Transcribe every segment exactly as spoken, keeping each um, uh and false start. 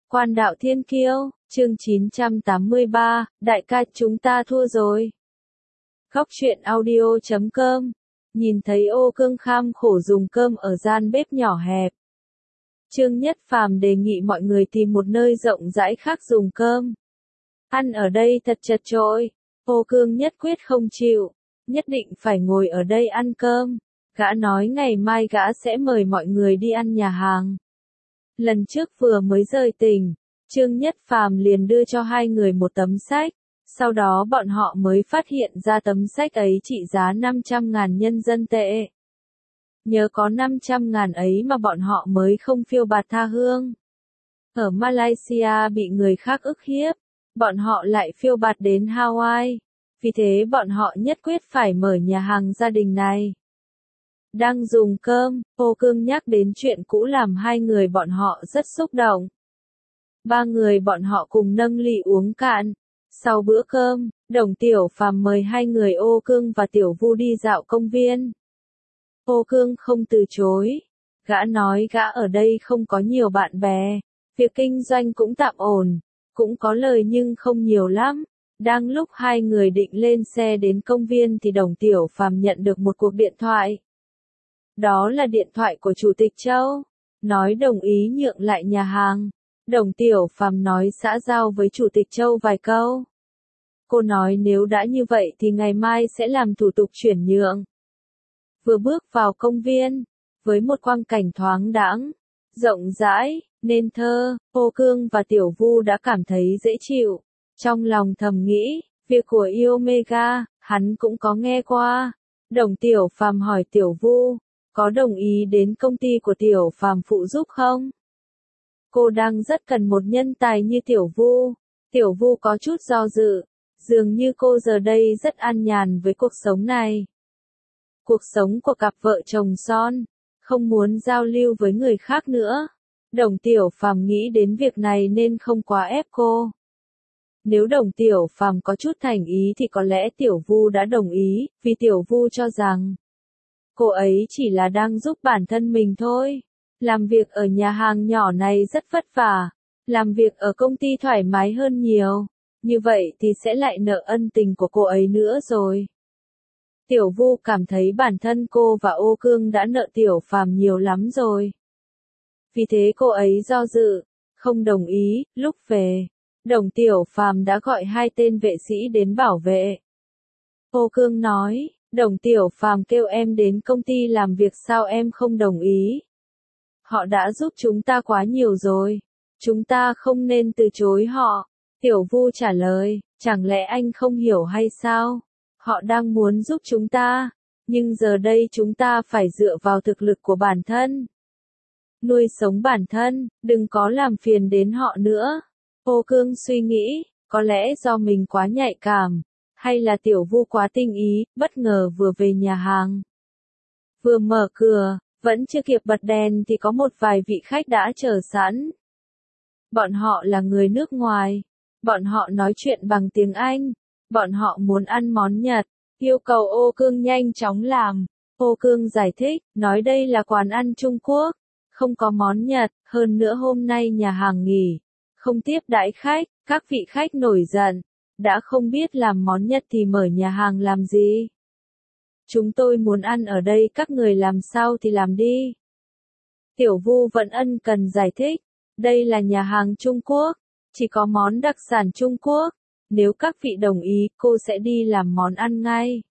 Quan đạo thiên kiêu, chương chín trăm tám mươi ba, đại ca chúng ta thua rồi. Góc truyện audio chấm com, nhìn thấy Ô Cương kham khổ dùng cơm ở gian bếp nhỏ hẹp. Trương Nhất Phàm đề nghị mọi người tìm một nơi rộng rãi khác dùng cơm. Ăn ở đây thật chật chội, Ô Cương nhất quyết không chịu, nhất định phải ngồi ở đây ăn cơm. Gã nói ngày mai gã sẽ mời mọi người đi ăn nhà hàng. Lần trước vừa mới rời tỉnh, Trương Nhất Phàm liền đưa cho hai người một tấm sách, sau đó bọn họ mới phát hiện ra tấm sách ấy trị giá năm trăm ngàn nhân dân tệ. Nhớ có năm trăm ngàn ấy mà bọn họ mới không phiêu bạt tha hương. Ở Malaysia bị người khác ức hiếp, bọn họ lại phiêu bạt đến Hawaii, vì thế bọn họ nhất quyết phải mở nhà hàng gia đình này. Đang dùng cơm, Ô Cương nhắc đến chuyện cũ làm hai người bọn họ rất xúc động. Ba người bọn họ cùng nâng ly uống cạn. Sau bữa cơm, Đồng Tiểu Phàm mời hai người Ô Cương và Tiểu Vu đi dạo công viên. Ô Cương không từ chối. Gã nói gã ở đây không có nhiều bạn bè. Việc kinh doanh cũng tạm ổn, cũng có lời nhưng không nhiều lắm. Đang lúc hai người định lên xe đến công viên thì Đồng Tiểu Phàm nhận được một cuộc điện thoại. Đó là điện thoại của Chủ tịch Châu, nói đồng ý nhượng lại nhà hàng. Đồng Tiểu Phàm nói xã giao với Chủ tịch Châu vài câu. Cô nói nếu đã như vậy thì ngày mai sẽ làm thủ tục chuyển nhượng. Vừa bước vào công viên, với một quang cảnh thoáng đãng, rộng rãi, nên thơ, Ô Cương và Tiểu Vu đã cảm thấy dễ chịu. Trong lòng thầm nghĩ, việc của Omega, hắn cũng có nghe qua. Đồng Tiểu Phàm hỏi Tiểu Vu, có đồng ý đến công ty của Tiểu Phàm phụ giúp không? Cô đang rất cần một nhân tài như Tiểu Vu. Tiểu Vu có chút do dự, dường như cô giờ đây rất an nhàn với cuộc sống này. Cuộc sống của cặp vợ chồng son, không muốn giao lưu với người khác nữa. Đồng Tiểu Phàm nghĩ đến việc này nên không quá ép cô. Nếu Đồng Tiểu Phàm có chút thành ý thì có lẽ Tiểu Vu đã đồng ý, vì Tiểu Vu cho rằng cô ấy chỉ là đang giúp bản thân mình thôi. Làm việc ở nhà hàng nhỏ này rất vất vả, làm việc ở công ty thoải mái hơn nhiều, như vậy thì sẽ lại nợ ân tình của cô ấy nữa rồi. Tiểu Vu cảm thấy bản thân cô và Ô Cương đã nợ Tiểu Phàm nhiều lắm rồi. Vì thế cô ấy do dự, không đồng ý. Lúc về, Đồng Tiểu Phàm đã gọi hai tên vệ sĩ đến bảo vệ. Ô Cương nói, Đồng Tiểu Phàm kêu em đến công ty làm việc sao em không đồng ý? Họ đã giúp chúng ta quá nhiều rồi, chúng ta không nên từ chối họ. Tiểu Vu trả lời, chẳng lẽ anh không hiểu hay sao? Họ đang muốn giúp chúng ta, nhưng giờ đây chúng ta phải dựa vào thực lực của bản thân. Nuôi sống bản thân, đừng có làm phiền đến họ nữa. Ô Cương suy nghĩ, có lẽ do mình quá nhạy cảm, hay là Tiểu Vu quá tinh ý, bất ngờ vừa về nhà hàng. Vừa mở cửa, vẫn chưa kịp bật đèn thì có một vài vị khách đã chờ sẵn. Bọn họ là người nước ngoài. Bọn họ nói chuyện bằng tiếng Anh. Bọn họ muốn ăn món Nhật, yêu cầu Ô Cương nhanh chóng làm. Ô Cương giải thích, nói đây là quán ăn Trung Quốc, không có món Nhật, hơn nữa hôm nay nhà hàng nghỉ, không tiếp đãi khách. Các vị khách nổi giận, đã không biết làm món Nhật thì mở nhà hàng làm gì? Chúng tôi muốn ăn ở đây, các người làm sao thì làm đi. Tiểu Vu vẫn ân cần giải thích, đây là nhà hàng Trung Quốc, chỉ có món đặc sản Trung Quốc, nếu các vị đồng ý, cô sẽ đi làm món ăn ngay.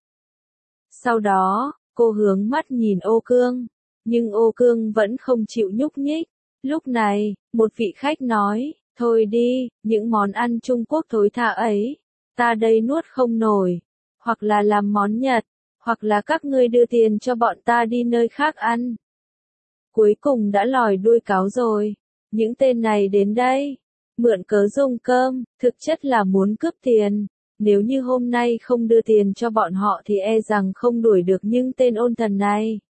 Sau đó, cô hướng mắt nhìn Ô Cương, nhưng Ô Cương vẫn không chịu nhúc nhích. Lúc này, một vị khách nói, thôi đi, những món ăn Trung Quốc thối tha ấy, ta đây nuốt không nổi, hoặc là làm món Nhật, hoặc là các ngươi đưa tiền cho bọn ta đi nơi khác ăn. Cuối cùng đã lòi đuôi cáo rồi, những tên này đến đây, mượn cớ dùng cơm, thực chất là muốn cướp tiền. Nếu như hôm nay không đưa tiền cho bọn họ thì e rằng không đuổi được những tên ôn thần này.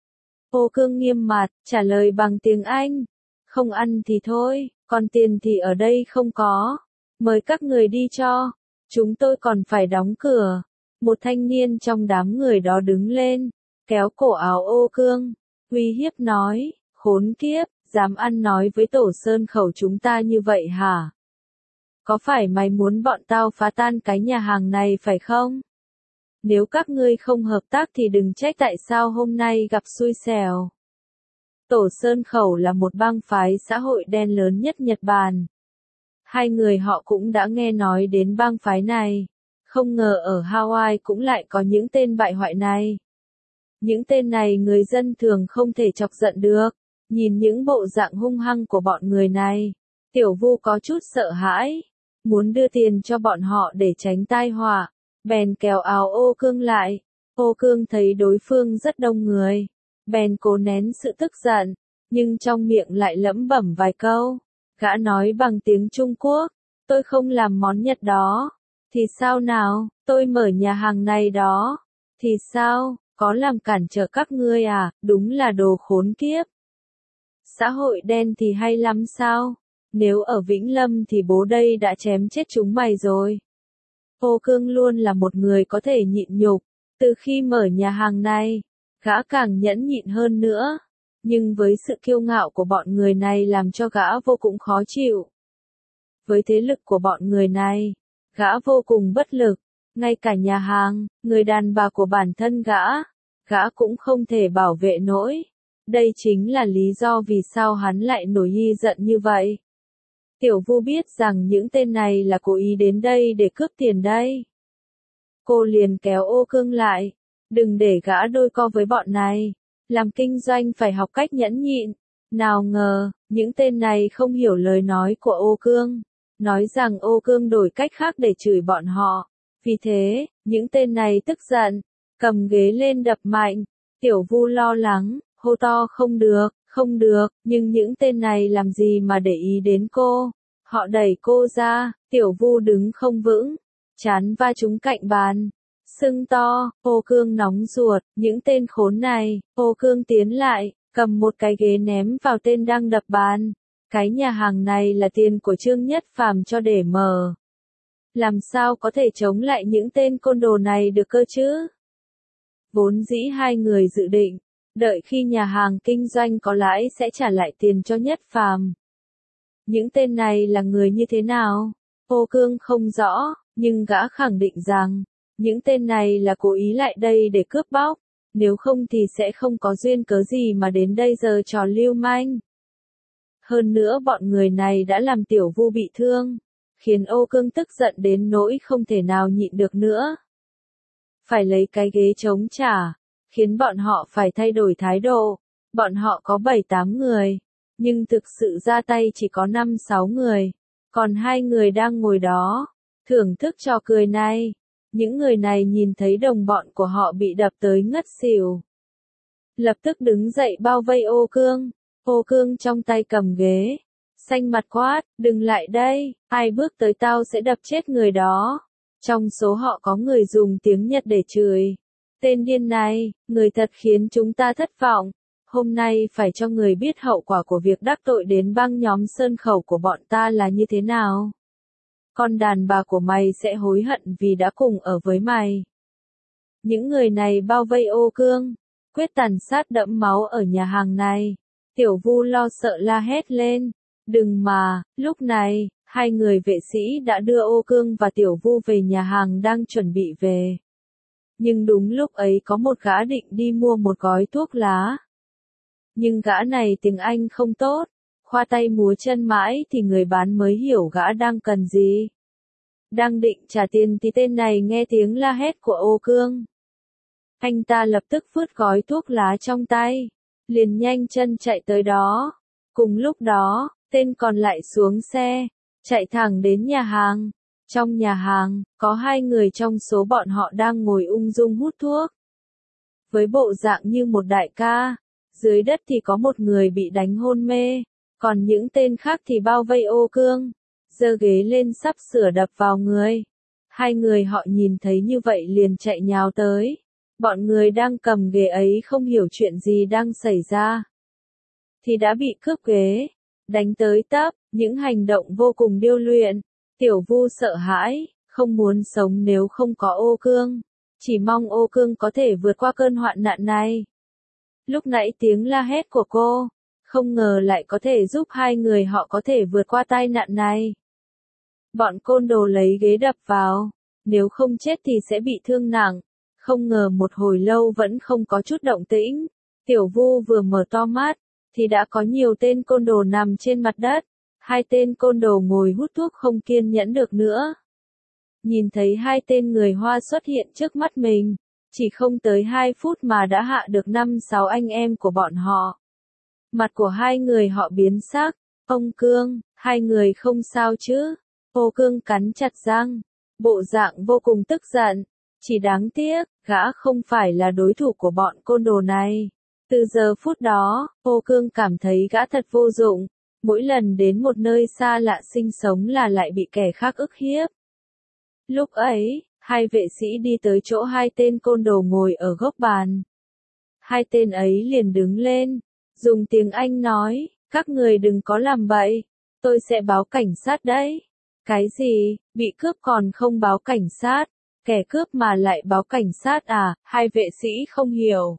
Ô Cương nghiêm mặt, trả lời bằng tiếng Anh, không ăn thì thôi, còn tiền thì ở đây không có, mời các người đi cho, chúng tôi còn phải đóng cửa. Một thanh niên trong đám người đó đứng lên, kéo cổ áo Ô Cương, uy hiếp nói, khốn kiếp, dám ăn nói với Tổ Sơn Khẩu chúng ta như vậy hả? Có phải mày muốn bọn tao phá tan cái nhà hàng này phải không? Nếu các ngươi không hợp tác thì đừng trách tại sao hôm nay gặp xui xẻo. Tổ Sơn Khẩu là một bang phái xã hội đen lớn nhất Nhật Bản. Hai người họ cũng đã nghe nói đến bang phái này. Không ngờ ở Hawaii cũng lại có những tên bại hoại này. Những tên này người dân thường không thể chọc giận được. Nhìn những bộ dạng hung hăng của bọn người này, Tiểu Vu có chút sợ hãi. Muốn đưa tiền cho bọn họ để tránh tai họa. Bèn kéo áo Ô Cương lại. Ô Cương thấy đối phương rất đông người. Bèn cố nén sự tức giận. Nhưng trong miệng lại lẩm bẩm vài câu. Gã nói bằng tiếng Trung Quốc. Tôi không làm món Nhật đó. Thì sao nào, tôi mở nhà hàng này đó. Thì sao, có làm cản trở các ngươi à, đúng là đồ khốn kiếp. Xã hội đen thì hay lắm sao? Nếu ở Vĩnh Lâm thì bố đây đã chém chết chúng mày rồi. Ô Cương luôn là một người có thể nhịn nhục. Từ khi mở nhà hàng này, gã càng nhẫn nhịn hơn nữa. Nhưng với sự kiêu ngạo của bọn người này làm cho gã vô cùng khó chịu. Với thế lực của bọn người này, gã vô cùng bất lực. Ngay cả nhà hàng, người đàn bà của bản thân gã, gã cũng không thể bảo vệ nổi. Đây chính là lý do vì sao hắn lại nổi y giận như vậy. Tiểu Vu biết rằng những tên này là cố ý đến đây để cướp tiền đây. Cô liền kéo Ô Cương lại. Đừng để gã đôi co với bọn này. Làm kinh doanh phải học cách nhẫn nhịn. Nào ngờ, những tên này không hiểu lời nói của Ô Cương. Nói rằng Ô Cương đổi cách khác để chửi bọn họ. Vì thế, những tên này tức giận. Cầm ghế lên đập mạnh. Tiểu Vu lo lắng, hô to không được, không được. Nhưng những tên này làm gì mà để ý đến cô. Họ đẩy cô ra, Tiểu Vu đứng không vững. Chán va trúng cạnh bàn. Sưng to, Ô Cương nóng ruột, những tên khốn này. Ô Cương tiến lại, cầm một cái ghế ném vào tên đang đập bàn. Cái nhà hàng này là tiền của Trương Nhất Phàm cho để mở. Làm sao có thể chống lại những tên côn đồ này được cơ chứ? Vốn dĩ hai người dự định, đợi khi nhà hàng kinh doanh có lãi sẽ trả lại tiền cho Nhất Phàm. Những tên này là người như thế nào? Ô Cương không rõ, nhưng gã khẳng định rằng, những tên này là cố ý lại đây để cướp bóc, nếu không thì sẽ không có duyên cớ gì mà đến đây giờ trò lưu manh. Hơn nữa bọn người này đã làm Tiểu Vu bị thương, khiến Ô Cương tức giận đến nỗi không thể nào nhịn được nữa. Phải lấy cái ghế chống trả, khiến bọn họ phải thay đổi thái độ. Bọn họ có bảy tám người, nhưng thực sự ra tay chỉ có năm sáu người, còn hai người đang ngồi đó, thưởng thức trò cười này. Những người này nhìn thấy đồng bọn của họ bị đập tới ngất xỉu. Lập tức đứng dậy bao vây Ô Cương. Ô Cương trong tay cầm ghế, xanh mặt quát, đừng lại đây, ai bước tới tao sẽ đập chết người đó. Trong số họ có người dùng tiếng Nhật để chửi. Tên điên này, người thật khiến chúng ta thất vọng. Hôm nay phải cho người biết hậu quả của việc đắc tội đến băng nhóm Sơn Khẩu của bọn ta là như thế nào. Con đàn bà của mày sẽ hối hận vì đã cùng ở với mày. Những người này bao vây Ô Cương, quyết tàn sát đẫm máu ở nhà hàng này. Tiểu Vu lo sợ la hét lên. Đừng mà, lúc này, hai người vệ sĩ đã đưa Ô Cương và Tiểu Vu về nhà hàng đang chuẩn bị về. Nhưng đúng lúc ấy có một gã định đi mua một gói thuốc lá. Nhưng gã này tiếng Anh không tốt, khoa tay múa chân mãi thì người bán mới hiểu gã đang cần gì. Đang định trả tiền thì tên này nghe tiếng la hét của Ô Cương. Anh ta lập tức vứt gói thuốc lá trong tay, liền nhanh chân chạy tới đó. Cùng lúc đó, tên còn lại xuống xe, chạy thẳng đến nhà hàng. Trong nhà hàng, có hai người trong số bọn họ đang ngồi ung dung hút thuốc. Với bộ dạng như một đại ca, dưới đất thì có một người bị đánh hôn mê, còn những tên khác thì bao vây Ô Cương, giơ ghế lên sắp sửa đập vào người. Hai người họ nhìn thấy như vậy liền chạy nhào tới. Bọn người đang cầm ghế ấy không hiểu chuyện gì đang xảy ra, thì đã bị cướp ghế, đánh tới tấp, những hành động vô cùng điêu luyện. Tiểu Vu sợ hãi, không muốn sống nếu không có Ô Cương, chỉ mong Ô Cương có thể vượt qua cơn hoạn nạn này. Lúc nãy tiếng la hét của cô, Không ngờ lại có thể giúp hai người họ có thể vượt qua tai nạn này. Bọn côn đồ lấy ghế đập vào, nếu không chết thì sẽ bị thương nặng. Không ngờ một hồi lâu vẫn không có chút động tĩnh. Tiểu Vu vừa mở to mắt, thì đã có nhiều tên côn đồ nằm trên mặt đất. Hai tên côn đồ ngồi hút thuốc không kiên nhẫn được nữa. Nhìn thấy hai tên người Hoa xuất hiện trước mắt mình, chỉ không tới hai phút mà đã hạ được năm sáu anh em của bọn họ. Mặt của hai người họ biến sắc. Ông Cương, hai người không sao chứ? Ô Cương cắn chặt răng, bộ dạng vô cùng tức giận. Chỉ đáng tiếc, gã không phải là đối thủ của bọn côn đồ này. Từ giờ phút đó, Ô Cương cảm thấy gã thật vô dụng. Mỗi lần đến một nơi xa lạ sinh sống là lại bị kẻ khác ức hiếp. Lúc ấy, hai vệ sĩ đi tới chỗ hai tên côn đồ ngồi ở góc bàn. Hai tên ấy liền đứng lên, dùng tiếng Anh nói, các người đừng có làm bậy, tôi sẽ báo cảnh sát đấy. Cái gì, bị cướp còn không báo cảnh sát, kẻ cướp mà lại báo cảnh sát à, hai vệ sĩ không hiểu.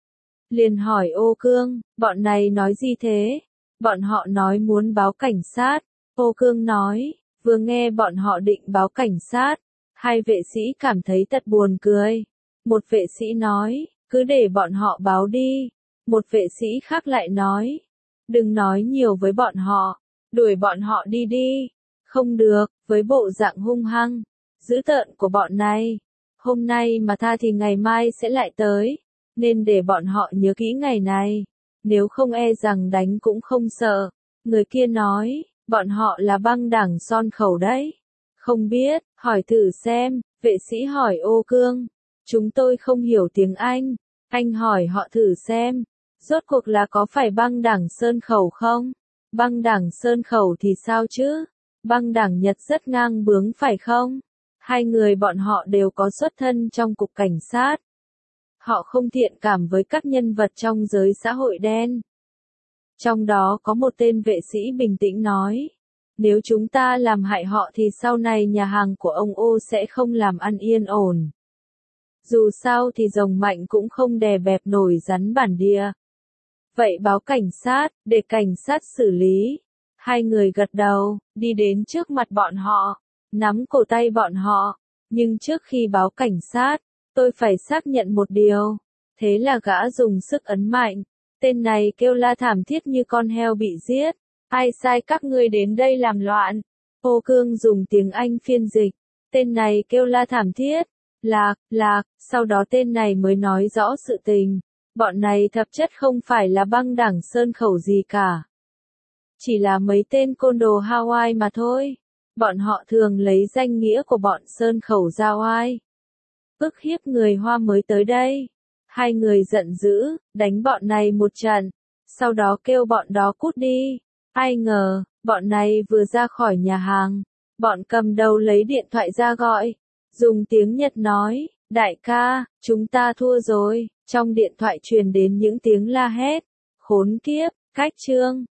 Liền hỏi Ô Cương, bọn này nói gì thế? Bọn họ nói muốn báo cảnh sát. Ô Cương nói, vừa nghe bọn họ định báo cảnh sát, hai vệ sĩ cảm thấy thật buồn cười. Một vệ sĩ nói, cứ để bọn họ báo đi. Một vệ sĩ khác lại nói, đừng nói nhiều với bọn họ, đuổi bọn họ đi đi. Không được, với bộ dạng hung hăng, dữ tợn của bọn này. Hôm nay mà tha thì ngày mai sẽ lại tới, nên để bọn họ nhớ kỹ ngày này. Nếu không e rằng đánh cũng không sợ. Người kia nói, bọn họ là băng đảng Son Khẩu đấy. Không biết, hỏi thử xem, vệ sĩ hỏi Ô Cương. Chúng tôi không hiểu tiếng Anh, anh hỏi họ thử xem. Rốt cuộc là có phải băng đảng Sơn Khẩu không? Băng đảng Sơn Khẩu thì sao chứ? Băng đảng Nhật rất ngang bướng phải không? Hai người bọn họ đều có xuất thân trong cục cảnh sát. Họ không thiện cảm với các nhân vật trong giới xã hội đen. Trong đó có một tên vệ sĩ bình tĩnh nói, nếu chúng ta làm hại họ thì sau này nhà hàng của ông Ô sẽ không làm ăn yên ổn. Dù sao thì rồng mạnh cũng không đè bẹp nổi rắn bản địa. Vậy báo cảnh sát, để cảnh sát xử lý. Hai người gật đầu, đi đến trước mặt bọn họ, nắm cổ tay bọn họ. Nhưng trước khi báo cảnh sát, tôi phải xác nhận một điều. Thế là gã dùng sức ấn mạnh. Tên này kêu la thảm thiết như con heo bị giết. Ai sai các ngươi đến đây làm loạn? Ô Cương dùng tiếng Anh phiên dịch. Tên này kêu la thảm thiết. Lạc, lạc, sau đó tên này mới nói rõ sự tình. Bọn này thực chất không phải là băng đảng Sơn Khẩu gì cả. Chỉ là mấy tên côn đồ Hawaii mà thôi. Bọn họ thường lấy danh nghĩa của bọn Sơn Khẩu ra oai. Ức hiếp người Hoa mới tới đây. Hai người giận dữ, đánh bọn này một trận. Sau đó kêu bọn đó cút đi. Ai ngờ, bọn này vừa ra khỏi nhà hàng. Bọn cầm đầu lấy điện thoại ra gọi. Dùng tiếng Nhật nói, đại ca, chúng ta thua rồi. Trong điện thoại truyền đến những tiếng la hét. Khốn kiếp, cách chương.